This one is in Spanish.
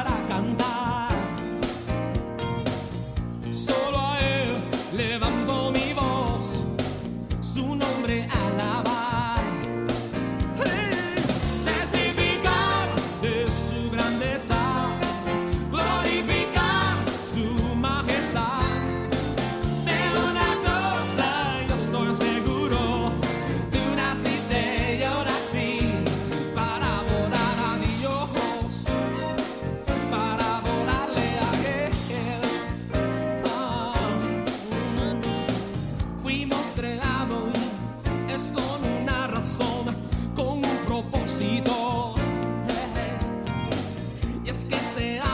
para cantar. Solo a Él levanto mi voz, su nombre alabar. Testificar de su grandeza, glorificar su majestad. De una cosa yo estoy seguro, tú naciste, yo nací para adorar a Dios, para adorarle a Él. Fuimos creados, es con una razón, con un propósito, y es que sea